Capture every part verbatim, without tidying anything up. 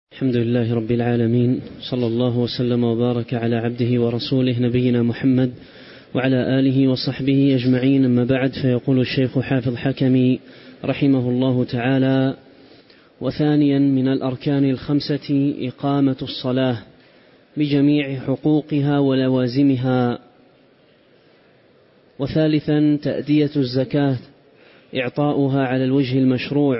الحمد لله رب العالمين، صلى الله وسلم وبارك على عبده ورسوله نبينا محمد وعلى آله وصحبه أجمعين. أما بعد، فيقول الشيخ حافظ حكمي رحمه الله تعالى: وثانيا من الأركان الخمسة إقامة الصلاة بجميع حقوقها ولوازمها. وثالثا تأدية الزكاة، إعطاؤها على الوجه المشروع.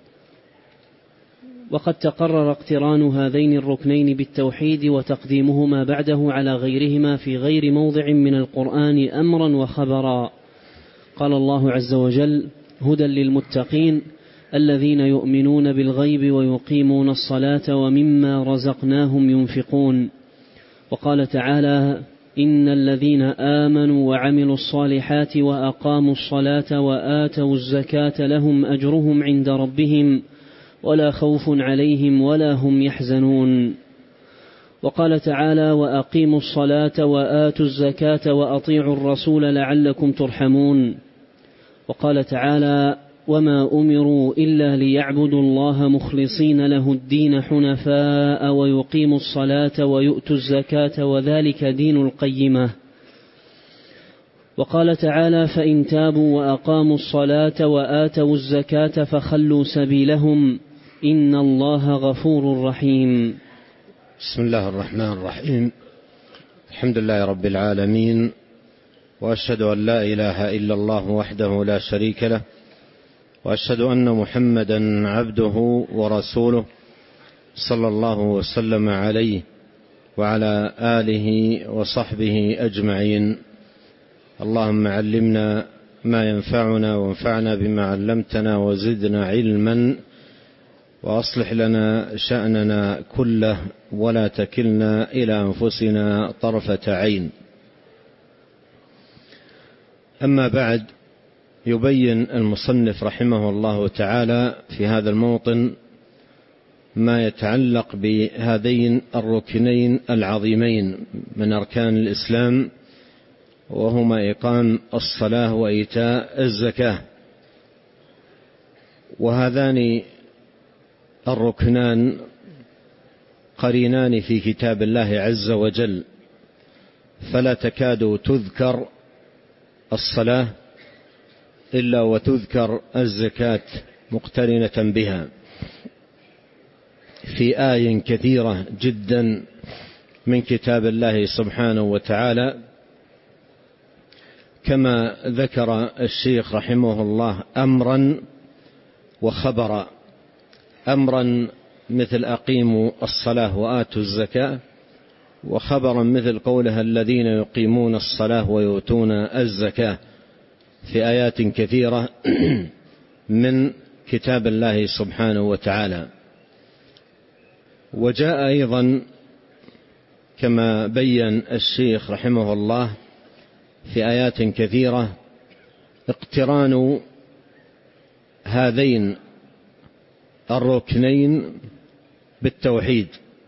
وقد تقرر اقتران هذين الركنين بالتوحيد وتقديمهما بعده على غيرهما في غير موضع من القرآن أمرا وخبرا. قال الله عز وجل: هدى للمتقين الذين يؤمنون بالغيب ويقيمون الصلاة ومما رزقناهم ينفقون. وقال تعالى: إن الذين آمنوا وعملوا الصالحات وأقاموا الصلاة وآتوا الزكاة لهم أجرهم عند ربهم ولا خوف عليهم ولا هم يحزنون. وقال تعالى: وأقيموا الصلاة وآتوا الزكاة وأطيعوا الرسول لعلكم ترحمون. وقال تعالى: وما أمروا إلا ليعبدوا الله مخلصين له الدين حنفاء ويقيموا الصلاة ويؤتوا الزكاة وذلك دين القيمة. وقال تعالى: فإن تابوا وأقاموا الصلاة وآتوا الزكاة فخلوا سبيلهم إن الله غفور رحيم. بسم الله الرحمن الرحيم. الحمد لله رب العالمين، وأشهد أن لا إله إلا الله وحده لا شريك له، وأشهد أن محمدا عبده ورسوله صلى الله وسلم عليه وعلى آله وصحبه أجمعين. اللهم علمنا ما ينفعنا وانفعنا بما علمتنا وزدنا علما، وأصلح لنا شأننا كله ولا تكلنا إلى أنفسنا طرفة عين. أما بعد، يبين المصنف رحمه الله تعالى في هذا الموطن ما يتعلق بهذين الركنين العظيمين من أركان الإسلام، وهما إقام الصلاة وإيتاء الزكاة. وهذان الركنان قرينان في كتاب الله عز وجل، فلا تكاد تذكر الصلاة إلا وتذكر الزكاة مقترنة بها في آي كثيرة جدا من كتاب الله سبحانه وتعالى، كما ذكر الشيخ رحمه الله أمرا وخبرا. أمرا مثل أقيموا الصلاة وآتوا الزكاة، وخبرا مثل قولها الذين يقيمون الصلاة ويؤتون الزكاة في آيات كثيرة من كتاب الله سبحانه وتعالى. وجاء أيضا كما بين الشيخ رحمه الله في آيات كثيرة اقتران هذين الركنين بالتوحيد،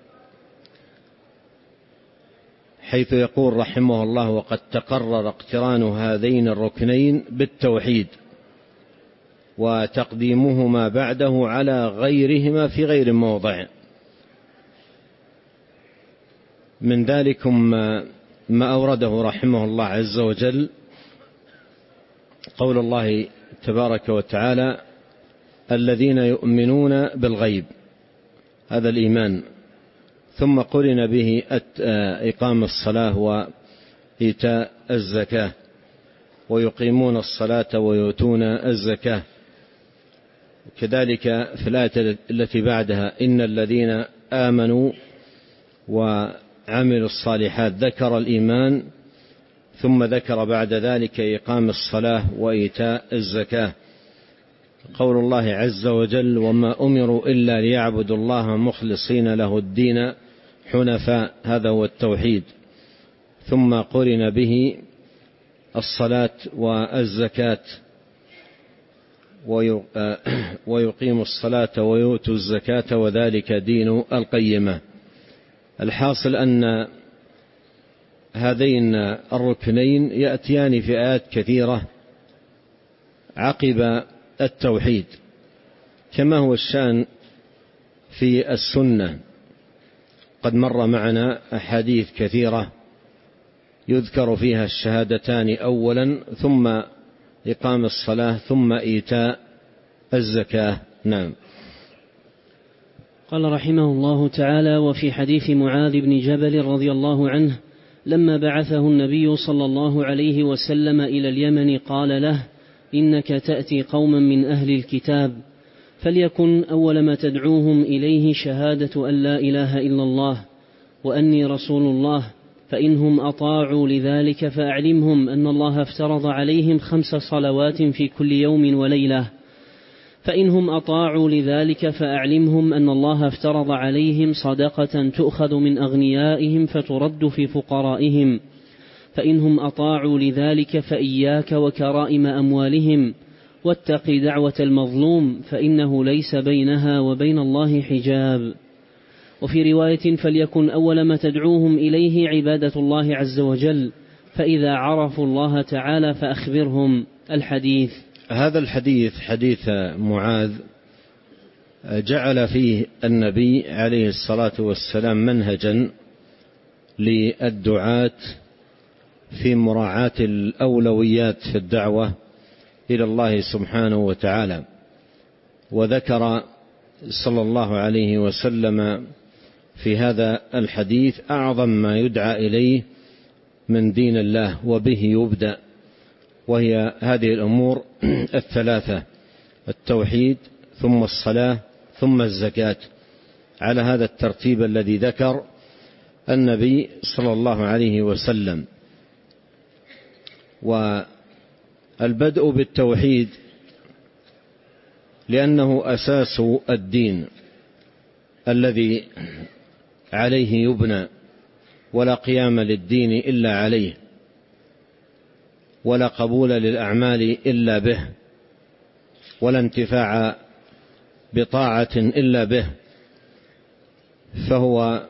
حيث يقول رحمه الله: وقد تقرر اقتران هذين الركنين بالتوحيد وتقديمهما بعده على غيرهما في غير موضع. من ذلكم ما أورده رحمه الله عز وجل قول الله تبارك وتعالى: الذين يؤمنون بالغيب، هذا الإيمان، ثم قرن به إقام الصلاة وإيتاء الزكاة، ويقيمون الصلاة ويؤتون الزكاة. كذلك في الآية التي بعدها: إن الذين آمنوا وعملوا الصالحات، ذكر الإيمان ثم ذكر بعد ذلك إقام الصلاة وإيتاء الزكاة. قول الله عز وجل: وما أمروا إلا ليعبدوا الله مخلصين له الدين حنفاء، هذا هو التوحيد. ثم قرن به الصلاة والزكاة، ويقيم الصلاة ويؤتوا الزكاة وذلك دين القيمة. الحاصل أن هذين الركنين يأتيان في آيات كثيرة عقب التوحيد، كما هو الشأن في السنة قد مر معنا أحاديث كثيرة يذكر فيها الشهادتان أولا، ثم إقام الصلاة، ثم إيتاء الزكاة. نعم. قال رحمه الله تعالى: وفي حديث معاذ بن جبل رضي الله عنه لما بعثه النبي صلى الله عليه وسلم إلى اليمن قال له: إنك تأتي قوما من أهل الكتاب، فليكن أول ما تدعوهم إليه شهادة أن لا إله إلا الله وأني رسول الله، فإنهم أطاعوا لذلك فأعلمهم أن الله افترض عليهم خمس صلوات في كل يوم وليلة، فإنهم أطاعوا لذلك فأعلمهم أن الله افترض عليهم صدقة تؤخذ من أغنيائهم فترد في فقرائهم، فإنهم أطاعوا لذلك فإياك وكرائم أموالهم، واتق دعوة المظلوم فإنه ليس بينها وبين الله حجاب. وفي رواية: فليكن أول ما تدعوهم إليه عبادة الله عز وجل، فإذا عرفوا الله تعالى فأخبرهم. الحديث. هذا الحديث حديث معاذ جعل فيه النبي عليه الصلاة والسلام منهجا للدعاة في مراعاة الأولويات في الدعوة إلى الله سبحانه وتعالى، وذكر صلى الله عليه وسلم في هذا الحديث أعظم ما يدعى إليه من دين الله وبه يبدأ، وهي هذه الأمور الثلاثة: التوحيد ثم الصلاة ثم الزكاة، على هذا الترتيب الذي ذكر النبي صلى الله عليه وسلم. والبدء بالتوحيد لأنه أساس الدين الذي عليه يبنى، ولا قيام للدين إلا عليه، ولا قبول للأعمال إلا به، ولا انتفاع بطاعة إلا به، فهو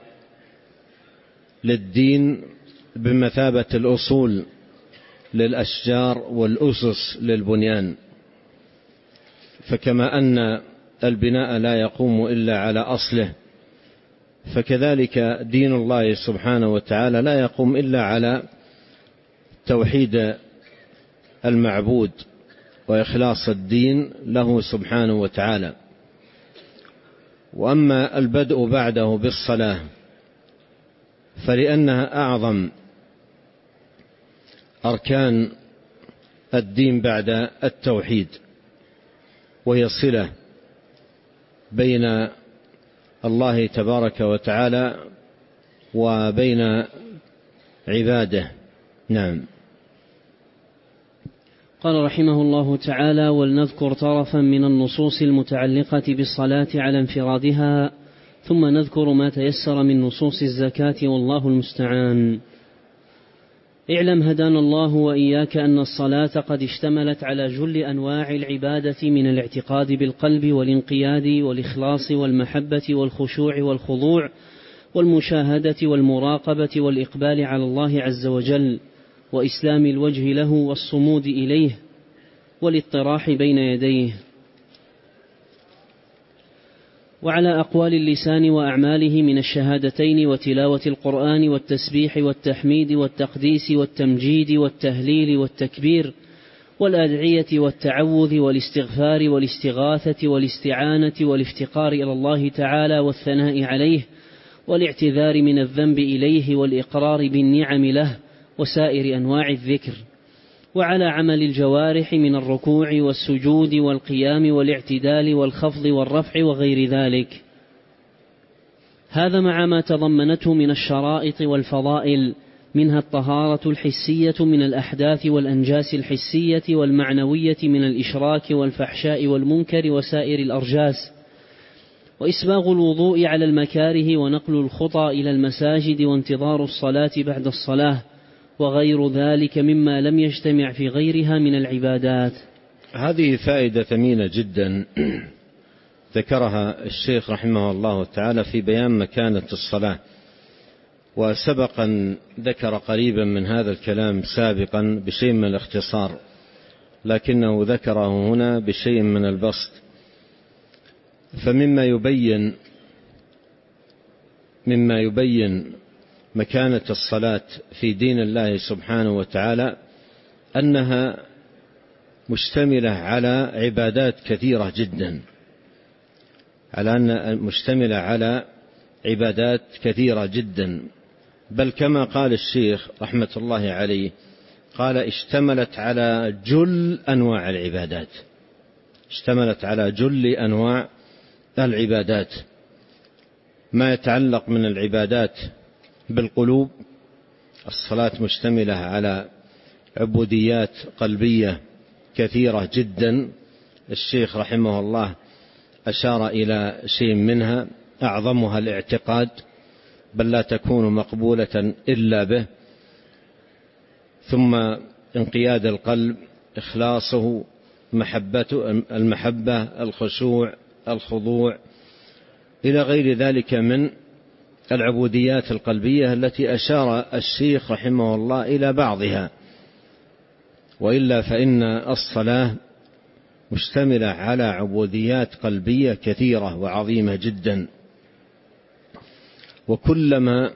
للدين بمثابة الأصول للأشجار والأسس للبنيان. فكما أن البناء لا يقوم إلا على أصله، فكذلك دين الله سبحانه وتعالى لا يقوم إلا على توحيد المعبود وإخلاص الدين له سبحانه وتعالى. وأما البدء بعده بالصلاة فلأنها أعظم أركان الدين بعد التوحيد، وهي صلة بين الله تبارك وتعالى وبين عباده. نعم. قال رحمه الله تعالى: ولنذكر طرفا من النصوص المتعلقة بالصلاة على انفرادها، ثم نذكر ما تيسر من نصوص الزكاة، والله المستعان. اعلم هدانا الله وإياك أن الصلاة قد اشتملت على جل أنواع العبادة من الاعتقاد بالقلب والانقياد والإخلاص والمحبة والخشوع والخضوع والمشاهدة والمراقبة والإقبال على الله عز وجل، وإسلام الوجه له والصمود إليه والاطراح بين يديه، وعلى أقوال اللسان وأعماله من الشهادتين وتلاوة القرآن والتسبيح والتحميد والتقديس والتمجيد والتهليل والتكبير والأدعية والتعوذ والاستغفار والاستغاثة والاستعانة والافتقار إلى الله تعالى والثناء عليه والاعتذار من الذنب إليه والإقرار بالنعم له وسائر أنواع الذكر، وعلى عمل الجوارح من الركوع والسجود والقيام والاعتدال والخفض والرفع وغير ذلك. هذا مع ما تضمنته من الشرائط والفضائل، منها الطهارة الحسية من الأحداث والأنجاس الحسية والمعنوية من الإشراك والفحشاء والمنكر وسائر الأرجاس، وإسباغ الوضوء على المكاره ونقل الخطى إلى المساجد وانتظار الصلاة بعد الصلاة، وغير ذلك مما لم يجتمع في غيرها من العبادات. هذه فائدة ثمينة جدا ذكرها الشيخ رحمه الله تعالى في بيان مكانة الصلاة، وسبق أن ذكر قريبا من هذا الكلام سابقا بشيء من الاختصار، لكنه ذكره هنا بشيء من البسط. فمما يبين مما يبين مكانة الصلاة في دين الله سبحانه وتعالى أنها مشتملة على عبادات كثيرة جدا، على أن مشتملة على عبادات كثيرة جدا، بل كما قال الشيخ رحمة الله عليه قال اشتملت على جل أنواع العبادات، اشتملت على جل أنواع العبادات، ما يتعلق من العبادات بالقلوب. الصلاة مشتملة على عبوديات قلبية كثيرة جدا، الشيخ رحمه الله أشار إلى شيء منها، أعظمها الاعتقاد، بل لا تكون مقبولة إلا به، ثم انقياد القلب، إخلاصه، محبته، المحبة، الخشوع، الخضوع، إلى غير ذلك من العبوديات القلبية التي أشار الشيخ رحمه الله إلى بعضها. وإلا فإن الصلاة مشتملة على عبوديات قلبية كثيرة وعظيمة جدا، وكلما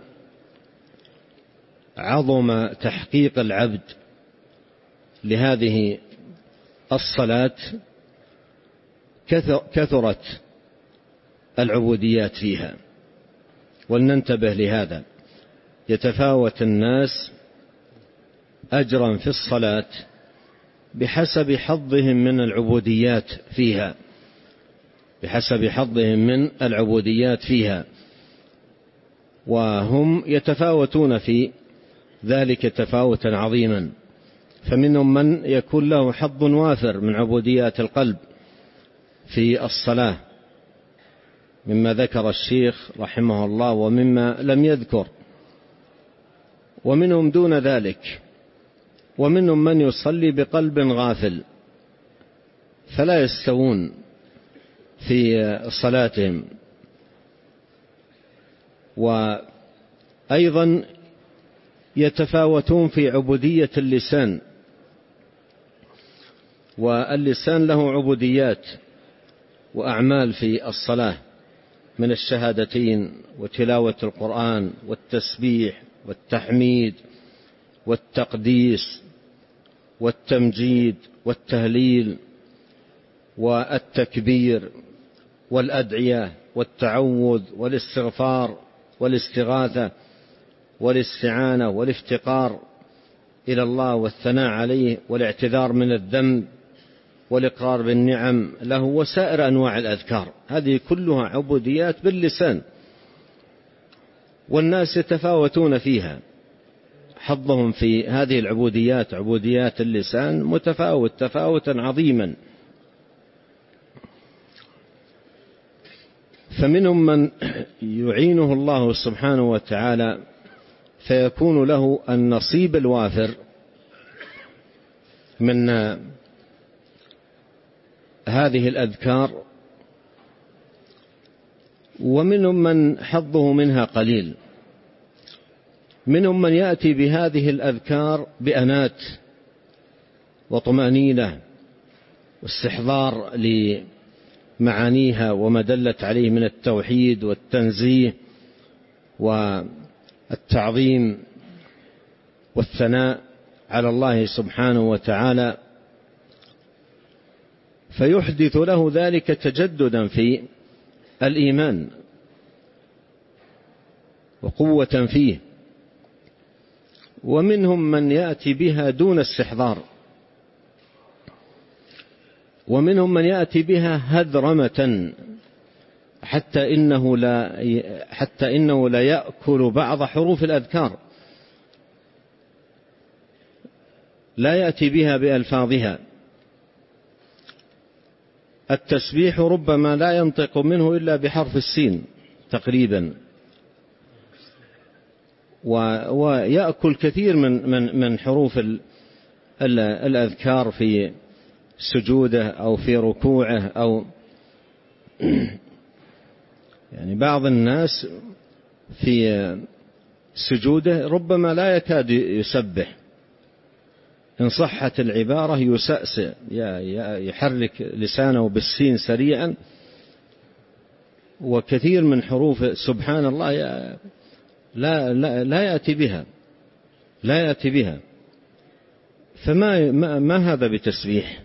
عظم تحقيق العبد لهذه الصلاة كثرت العبوديات فيها. ولننتبه لهذا، يتفاوت الناس أجرا في الصلاة بحسب حظهم من العبوديات فيها، بحسب حظهم من العبوديات فيها، وهم يتفاوتون في ذلك تفاوتا عظيما. فمنهم من يكون له حظ وافر من عبوديات القلب في الصلاة مما ذكر الشيخ رحمه الله ومما لم يذكر، ومنهم دون ذلك، ومنهم من يصلي بقلب غافل، فلا يستوون في صلاتهم. وأيضا يتفاوتون في عبودية اللسان، واللسان له عبوديات وأعمال في الصلاة من الشهادتين وتلاوة القرآن والتسبيح والتحميد والتقديس والتمجيد والتهليل والتكبير والأدعية والتعوذ والاستغفار والاستغاثة والاستعانة والافتقار إلى الله والثناء عليه والاعتذار من الذنب والإقرار بالنعم له وسائر أنواع الأذكار. هذه كلها عبوديات باللسان، والناس يتفاوتون فيها، حظهم في هذه العبوديات عبوديات اللسان متفاوت تفاوتا عظيما. فمنهم من يعينه الله سبحانه وتعالى فيكون له النصيب الوافر من هذه الأذكار، ومنهم من حظه منها قليل. منهم من يأتي بهذه الأذكار بأنات وطمأنينة واستحضار لمعانيها وما دلت عليه من التوحيد والتنزيه والتعظيم والثناء على الله سبحانه وتعالى، فيحدث له ذلك تجددا في الإيمان وقوة فيه. ومنهم من يأتي بها دون استحضار، ومنهم من يأتي بها هذرمة حتى إنه لا حتى إنه لا يأكل بعض حروف الأذكار، لا يأتي بها بألفاظها. التسبيح ربما لا ينطق منه إلا بحرف السين تقريبا، ويأكل كثير من من من حروف الأذكار في سجوده أو في ركوعه، أو يعني بعض الناس في سجوده ربما لا يكاد يسبح، إن صحت العبارة يسأسئ، يحرك لسانه بالسين سريعا وكثير من حروف سبحان الله لا, لا, لا يأتي بها لا يأتي بها فما ما, ما هذا بتسبيح.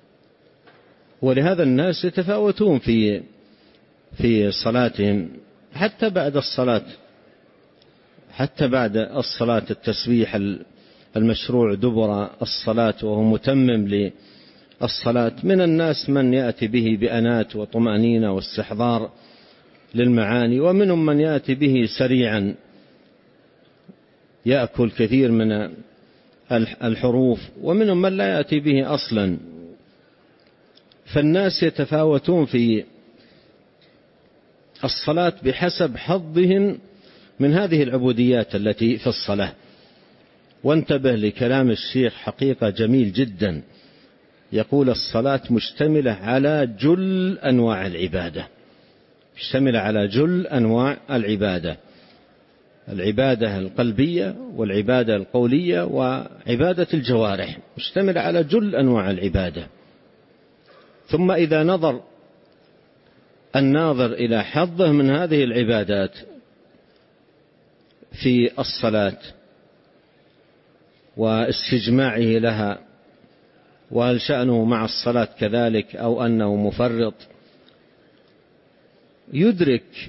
ولهذا الناس يتفاوتون في في صلاتهم حتى بعد الصلاة حتى بعد الصلاة التسبيح المشروع دبر الصلاة وهو متمم للصلاة. من الناس من يأتي به بأنات وطمأنينة واستحضار للمعاني، ومنهم من يأتي به سريعا يأكل كثير من الحروف، ومنهم من لا يأتي به أصلا. فالناس يتفاوتون في الصلاة بحسب حظهم من هذه العبوديات التي في الصلاة. وانتبه لكلام الشيخ حقيقة جميل جدا، يقول الصلاة مشتملة على جل أنواع العبادة، مشتملة على جل أنواع العبادة، العبادة القلبية والعبادة القولية وعبادة الجوارح، مشتملة على جل أنواع العبادة. ثم إذا نظر الناظر إلى حظه من هذه العبادات في الصلاة واستجماعه لها، وهل شأنه مع الصلاة كذلك أو أنه مفرط، يدرك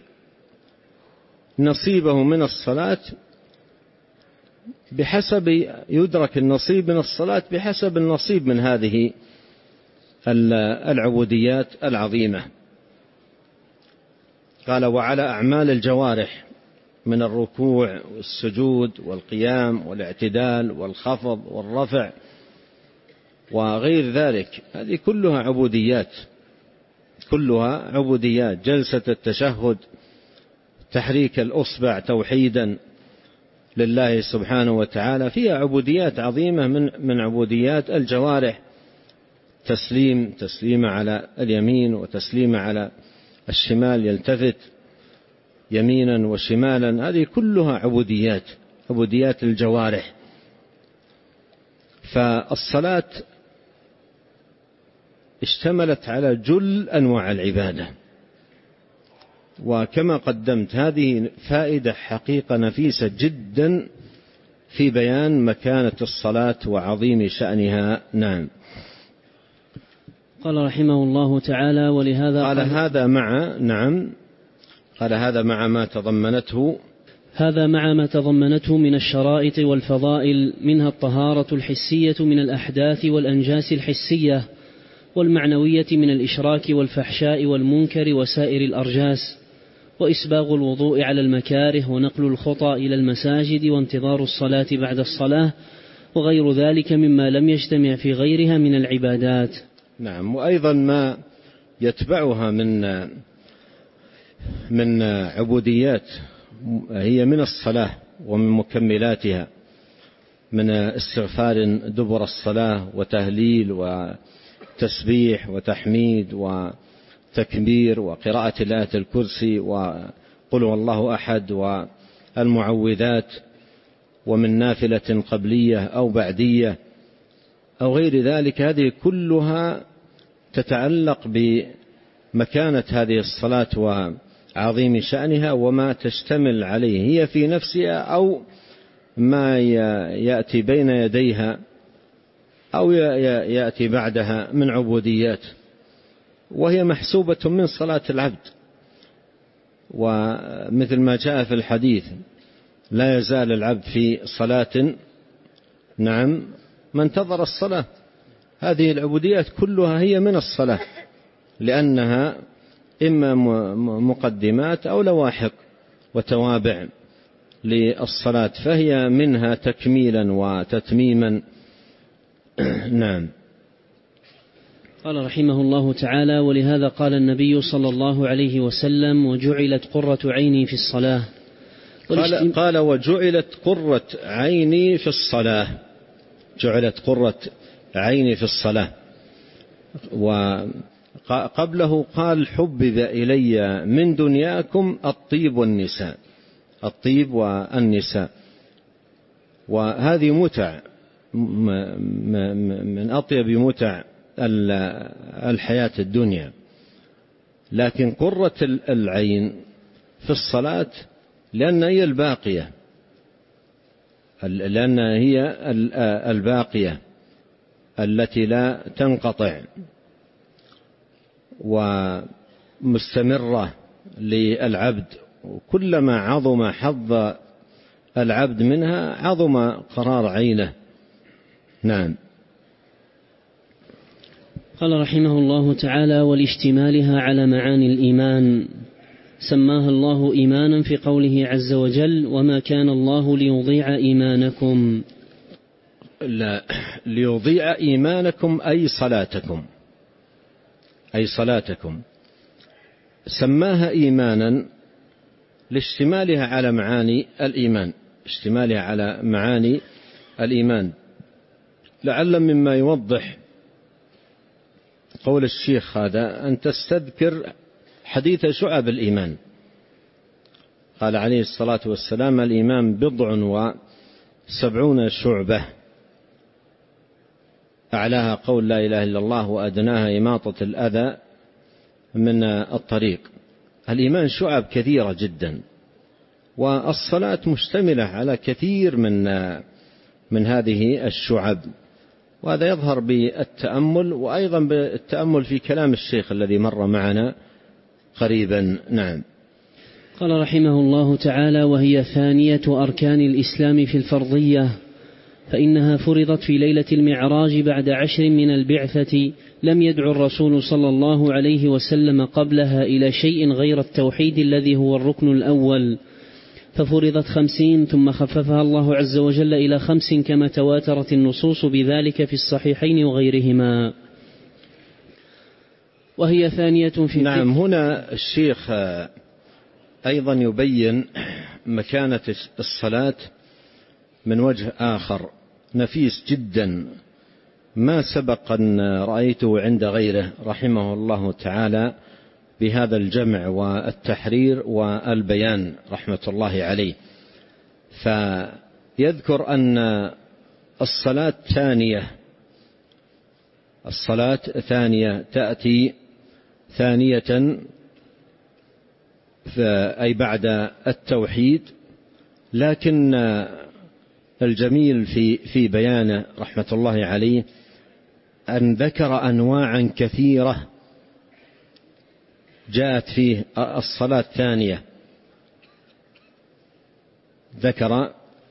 نصيبه من الصلاة بحسب يدرك النصيب من الصلاة بحسب النصيب من هذه العبوديات العظيمة. قال وعلى أعمال الجوارح من الركوع والسجود والقيام والاعتدال والخفض والرفع وغير ذلك، هذه كلها عبوديات، كلها عبوديات. جلسة التشهد، تحريك الأصبع توحيدا لله سبحانه وتعالى، فيها عبوديات عظيمة من من عبوديات الجوارح. تسليم تسليم على اليمين وتسليم على الشمال، يلتفت يمينا وشمالا، هذه كلها عبوديات عبوديات الجوارح. فالصلاة اشتملت على جل أنواع العبادة. وكما قدمت هذه فائدة حقيقة نفيسة جدا في بيان مكانة الصلاة وعظيم شأنها. نعم. قال رحمه الله تعالى ولهذا قال هذا مع نعم قال هذا مع ما تضمنته هذا مع ما تضمنته من الشرائط والفضائل، منها الطهارة الحسية من الأحداث والأنجاس الحسية والمعنوية من الإشراك والفحشاء والمنكر وسائر الأرجاس، وإسباغ الوضوء على المكاره، ونقل الخطى إلى المساجد، وانتظار الصلاة بعد الصلاة، وغير ذلك مما لم يجتمع في غيرها من العبادات. نعم. وأيضا ما يتبعها من من عبوديات هي من الصلاة ومن مكملاتها، من استغفار دبر الصلاة وتهليل وتسبيح وتحميد وتكبير وقراءة الآية الكرسي وقل هو الله أحد والمعوذات، ومن نافلة قبلية أو بعدية أو غير ذلك. هذه كلها تتعلق بمكانة هذه الصلاة وعظيم شأنها وما تشتمل عليه هي في نفسها أو ما يأتي بين يديها أو يأتي بعدها من عبوديات، وهي محسوبة من صلاة العبد. ومثل ما جاء في الحديث لا يزال العبد في صلاة نعم ما انتظر الصلاة. هذه العبوديات كلها هي من الصلاة، لأنها إما مقدمات أو لواحق وتوابع للصلاة، فهي منها تكميلا وتتميما. نعم. قال رحمه الله تعالى ولهذا قال النبي صلى الله عليه وسلم وجعلت قرة عيني في الصلاة. قال, قال وجعلت قرة عيني في الصلاة، جعلت قرة عيني في الصلاة. وقبله قال حبب إلي من دنياكم الطيب والنساء، الطيب والنساء. وهذه متع من أطيب متع الحياة الدنيا، لكن قرة العين في الصلاة لأن هي الباقية لأن هي الباقية التي لا تنقطع ومستمرة للعبد، وكلما عظم حظ العبد منها عظم قرار عينه. نعم. قال رحمه الله تعالى: ولاشتمالها على معاني الإيمان سماها الله إيمانا في قوله عز وجل: وما كان الله ليضيع إيمانكم. لا، ليضيع إيمانكم أي صلاتكم، أي صلاتكم. سماها إيمانا لاشتمالها على معاني الإيمان، اشتمالها على معاني الإيمان. لعل مما يوضح قول الشيخ هذا أن تستذكر حديث شعب الإيمان. قال عليه الصلاة والسلام: الإيمان بضع وسبعون شعبة، أعلاها قول لا إله إلا الله، وأدناها إماطة الأذى من الطريق. الإيمان شعب كثيرة جدا، والصلاة مشتملة على كثير من من هذه الشعب، وهذا يظهر بالتأمل، وأيضا بالتأمل في كلام الشيخ الذي مر معنا قريبا. نعم. قال رحمه الله تعالى: وهي ثانية أركان الإسلام في الفرضية، فإنها فرضت في ليلة المعراج بعد عشر من البعثة، لم يدع الرسول صلى الله عليه وسلم قبلها إلى شيء غير التوحيد الذي هو الركن الأول، ففرضت خمسين ثم خففها الله عز وجل إلى خمس كما تواترت النصوص بذلك في الصحيحين وغيرهما. وهي ثانية في نعم. هنا الشيخ أيضا يبين مكانة الصلاة من وجه آخر نفيس جدا ما سبق أن رأيته عند غيره رحمه الله تعالى بهذا الجمع والتحرير والبيان رحمة الله عليه. فيذكر أن الصلاة ثانية، الصلاة ثانية تأتي ثانية أي بعد التوحيد، لكن الجميل في في بيانه رحمة الله عليه أن ذكر أنواعا كثيرة جاءت فيه الصلاة الثانية. ذكر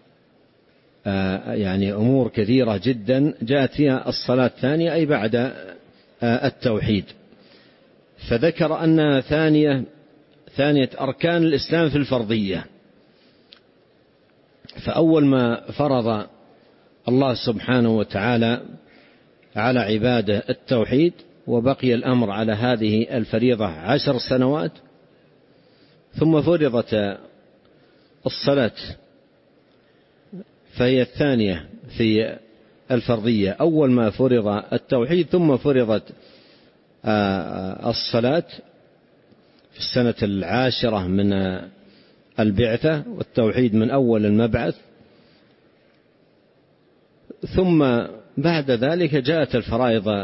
يعني أمور كثيرة جدا جاءت فيها الصلاة الثانية أي بعد التوحيد. فذكر أنها ثانية ثانية أركان الإسلام في الفرضية. فأول ما فرض الله سبحانه وتعالى على عباده التوحيد، وبقي الأمر على هذه الفريضة عشر سنوات، ثم فرضت الصلاة فهي الثانية في الفرضية. أول ما فرض التوحيد ثم فرضت الصلاة في السنة العاشرة من البعثة، والتوحيد من أول المبعث. ثم بعد ذلك جاءت الفرائض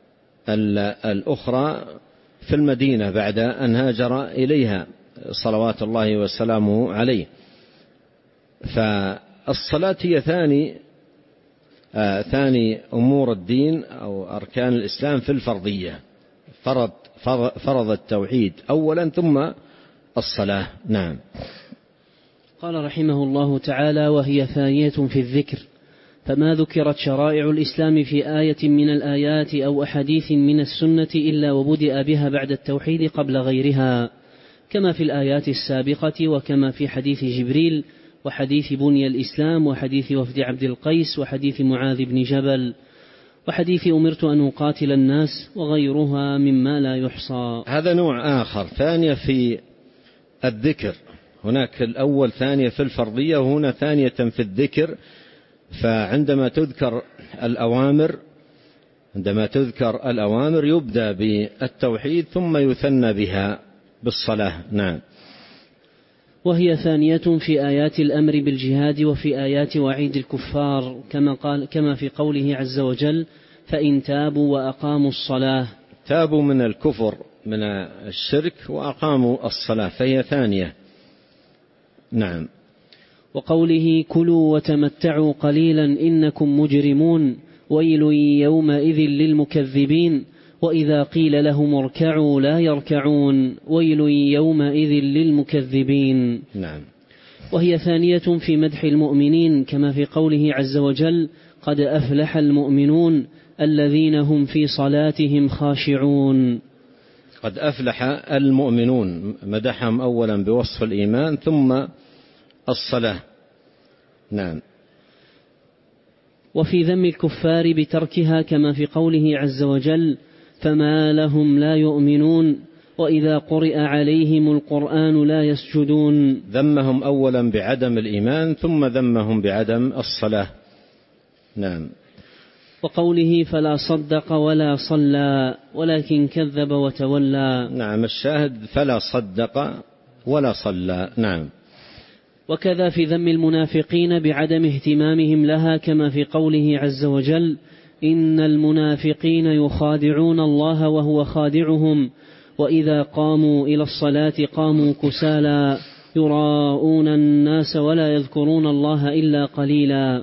الأخرى في المدينة بعد أن هاجر إليها صلوات الله وسلامه عليه. فالصلاة هي ثاني آه ثاني أمور الدين أو أركان الإسلام في الفرضية. فرض فرض التوحيد أولا ثم الصلاة. نعم. قال رحمه الله تعالى: وهي ثانية في الذكر، فما ذكرت شرائع الإسلام في آية من الآيات أو أحاديث من السنة إلا وبدأ بها بعد التوحيد قبل غيرها، كما في الآيات السابقة، وكما في حديث جبريل، وحديث بني الإسلام، وحديث وفد عبد القيس، وحديث معاذ بن جبل، وحديث أمرت أن أقاتل الناس، وغيرها مما لا يحصى. هذا نوع آخر، ثانية في الذكر. هناك الأول ثانية في الفرضية، وهنا ثانية في الذكر. فعندما تذكر الأوامر عندما تذكر الأوامر يبدأ بالتوحيد ثم يثنى بها بالصلاة. نعم. وهي ثانية في آيات الأمر بالجهاد وفي آيات وعيد الكفار، كما قال كما في قوله عز وجل: فإن تابوا وأقاموا الصلاة. تابوا من الكفر من الشرك وأقاموا الصلاة فهي ثانية. نعم. وقوله كلوا وتمتعوا قليلا إنكم مجرمون ويل يومئذ للمكذبين وإذا قيل لهم اركعوا لا يركعون ويل يومئذ للمكذبين. نعم. وهي ثانية في مدح المؤمنين كما في قوله عز وجل قد أفلح المؤمنون الذين هم في صلاتهم خاشعون. قد أفلح المؤمنون مدحهم أولا بوصف الإيمان ثم الصلاة. نعم. وفي ذم الكفار بتركها كما في قوله عز وجل فما لهم لا يؤمنون وإذا قرئ عليهم القرآن لا يسجدون. ذمهم أولا بعدم الإيمان ثم ذمهم بعدم الصلاة. نعم. وقوله فلا صدق ولا صلى ولكن كذب وتولى. نعم. الشاهد فلا صدق ولا صلى. نعم. وكذا في ذم المنافقين بعدم اهتمامهم لها كما في قوله عز وجل إن المنافقين يخادعون الله وهو خادعهم وإذا قاموا إلى الصلاة قاموا كسالى يراءون الناس ولا يذكرون الله إلا قليلا.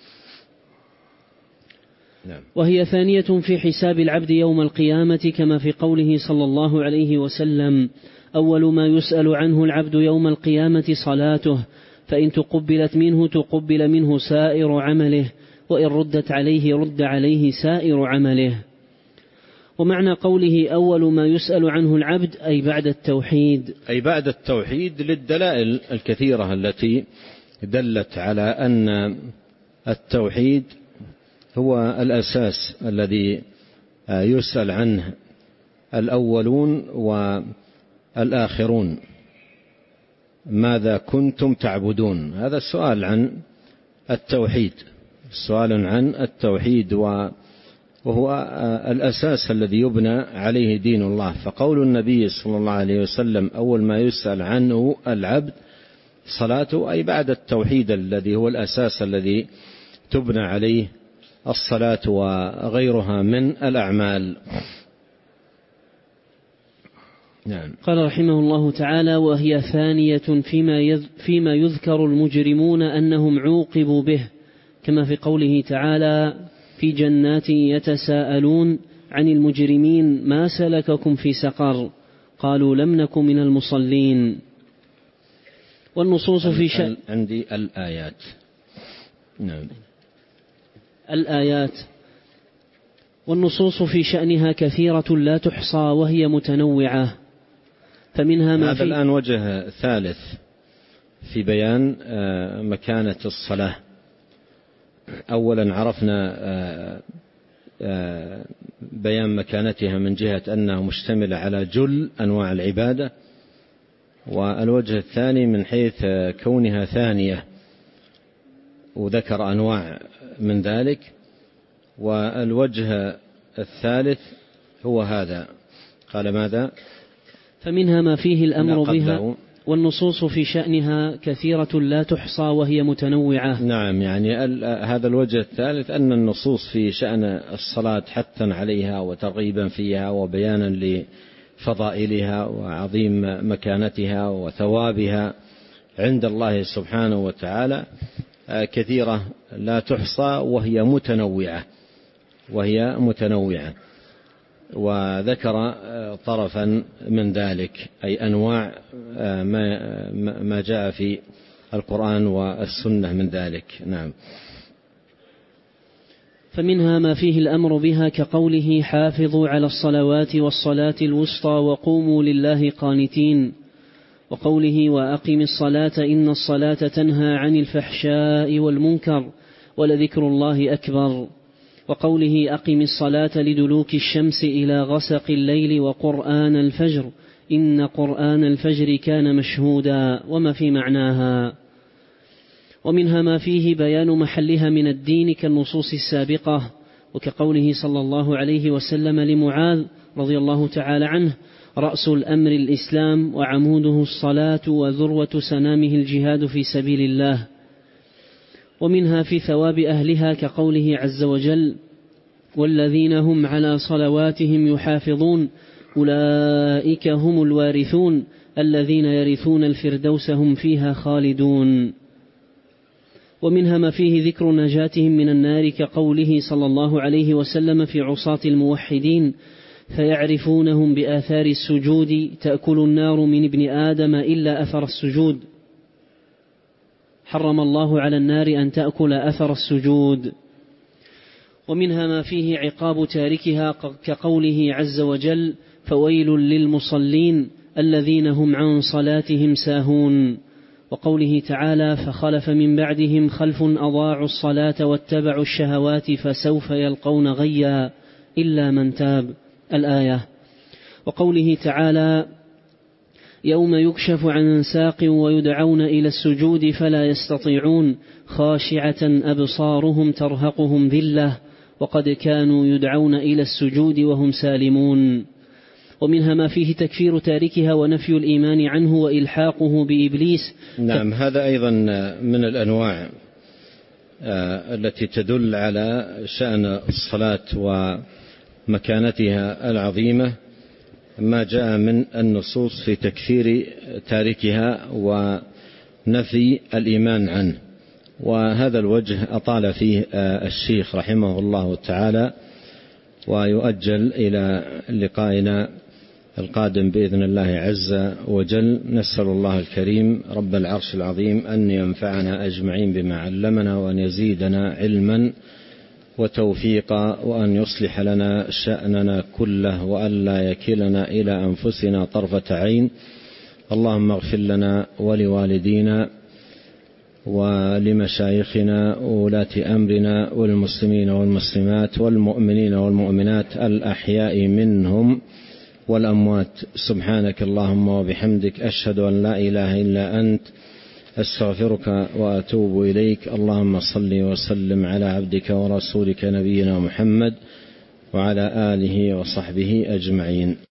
وهي ثانية في حساب العبد يوم القيامة كما في قوله صلى الله عليه وسلم أول ما يسأل عنه العبد يوم القيامة صلاته فإن تقبلت منه تقبل منه سائر عمله وإن ردت عليه رد عليه سائر عمله. ومعنى قوله أول ما يسأل عنه العبد أي بعد التوحيد أي بعد التوحيد للدلائل الكثيرة التي دلت على أن التوحيد هو الأساس الذي يسأل عنه الأولون والآخرون ماذا كنتم تعبدون. هذا السؤال عن التوحيد سؤال عن التوحيد وهو الأساس الذي يبنى عليه دين الله. فقول النبي صلى الله عليه وسلم أول ما يسأل عنه العبد صلاته أي بعد التوحيد الذي هو الأساس الذي تبنى عليه الصلاة وغيرها من الأعمال. نعم. قال رحمه الله تعالى وهي ثانية فيما, فيما يذكر المجرمون أنهم عوقبوا به كما في قوله تعالى في جنات يتساءلون عن المجرمين ما سلككم في سقر قالوا لم نكن من المصلين. والنصوص في شأن عندي الآيات. نعم. الآيات والنصوص في شأنها كثيرة لا تحصى وهي متنوعة فمنها ما هذا الآن وجه ثالث في بيان مكانة الصلاة. أولا عرفنا بيان مكانتها من جهة أنها مشتملة على جل أنواع العبادة والوجه الثاني من حيث كونها ثانية وذكر أنواع من ذلك والوجه الثالث هو هذا قال ماذا فمنها ما فيه الأمر بها والنصوص في شأنها كثيرة لا تحصى وهي متنوعة. نعم يعني هذا الوجه الثالث أن النصوص في شأن الصلاة حثا عليها وترغيبا فيها وبيانا لفضائلها وعظيم مكانتها وثوابها عند الله سبحانه وتعالى كثيرة لا تحصى وهي متنوعة وهي متنوعة وذكر طرفا من ذلك أي أنواع ما جاء في القرآن والسنة من ذلك. نعم. فمنها ما فيه الأمر بها كقوله حافظوا على الصلوات والصلاة الوسطى وقوموا لله قانتين وقوله وأقم الصلاة إن الصلاة تنهى عن الفحشاء والمنكر ولذكر الله أكبر وقوله أقم الصلاة لدلوك الشمس إلى غسق الليل وقرآن الفجر إن قرآن الفجر كان مشهودا وما في معناها. ومنها ما فيه بيان محلها من الدين كالنصوص السابقة وكقوله صلى الله عليه وسلم لمعاذ رضي الله تعالى عنه رأس الأمر الإسلام وعموده الصلاة وذروة سنامه الجهاد في سبيل الله. ومنها في ثواب أهلها كقوله عز وجل والذين هم على صلواتهم يحافظون أولئك هم الوارثون الذين يرثون الفردوس هم فيها خالدون. ومنها ما فيه ذكر نجاتهم من النار كقوله صلى الله عليه وسلم في عصاة الموحدين: فيعرفونهم بآثار السجود تأكل النار من ابن آدم إلا أثر السجود. حرم الله على النار أن تأكل أثر السجود. ومنها ما فيه عقاب تاركها كقوله عز وجل: فويل للمصلين الذين هم عن صلاتهم ساهون. وقوله تعالى: فخلف من بعدهم خلف أضاعوا الصلاة واتبعوا الشهوات فسوف يلقون غيا إلا من تاب، الآية. وقوله تعالى: يوم يكشف عن ساق ويدعون إلى السجود فلا يستطيعون خاشعة أبصارهم ترهقهم ذلة وقد كانوا يدعون إلى السجود وهم سالمون. ومنها ما فيه تكفير تاركها ونفي الإيمان عنه وإلحاقه بإبليس. نعم، هذا أيضا من الأنواع التي تدل على شأن الصلاة ومكانتها العظيمة، ما جاء من النصوص في تكفير تاركها ونفي الإيمان عنه. وهذا الوجه أطال فيه الشيخ رحمه الله تعالى، ويؤجل إلى لقائنا القادم بإذن الله عز وجل. نسأل الله الكريم رب العرش العظيم أن ينفعنا أجمعين بما علمنا، وأن يزيدنا علما وتوفيقا، وأن يصلح لنا شأننا كله، وأن لا يكلنا إلى أنفسنا طرفة عين. اللهم اغفر لنا ولوالدينا ولمشايخنا وولاة أمرنا والمسلمين والمسلمات والمؤمنين والمؤمنات الأحياء منهم والأموات. سبحانك اللهم وبحمدك، أشهد أن لا إله إلا أنت، أستغفرك وأتوب إليك. اللهم صل وسلم على عبدك ورسولك نبينا محمد وعلى آله وصحبه أجمعين.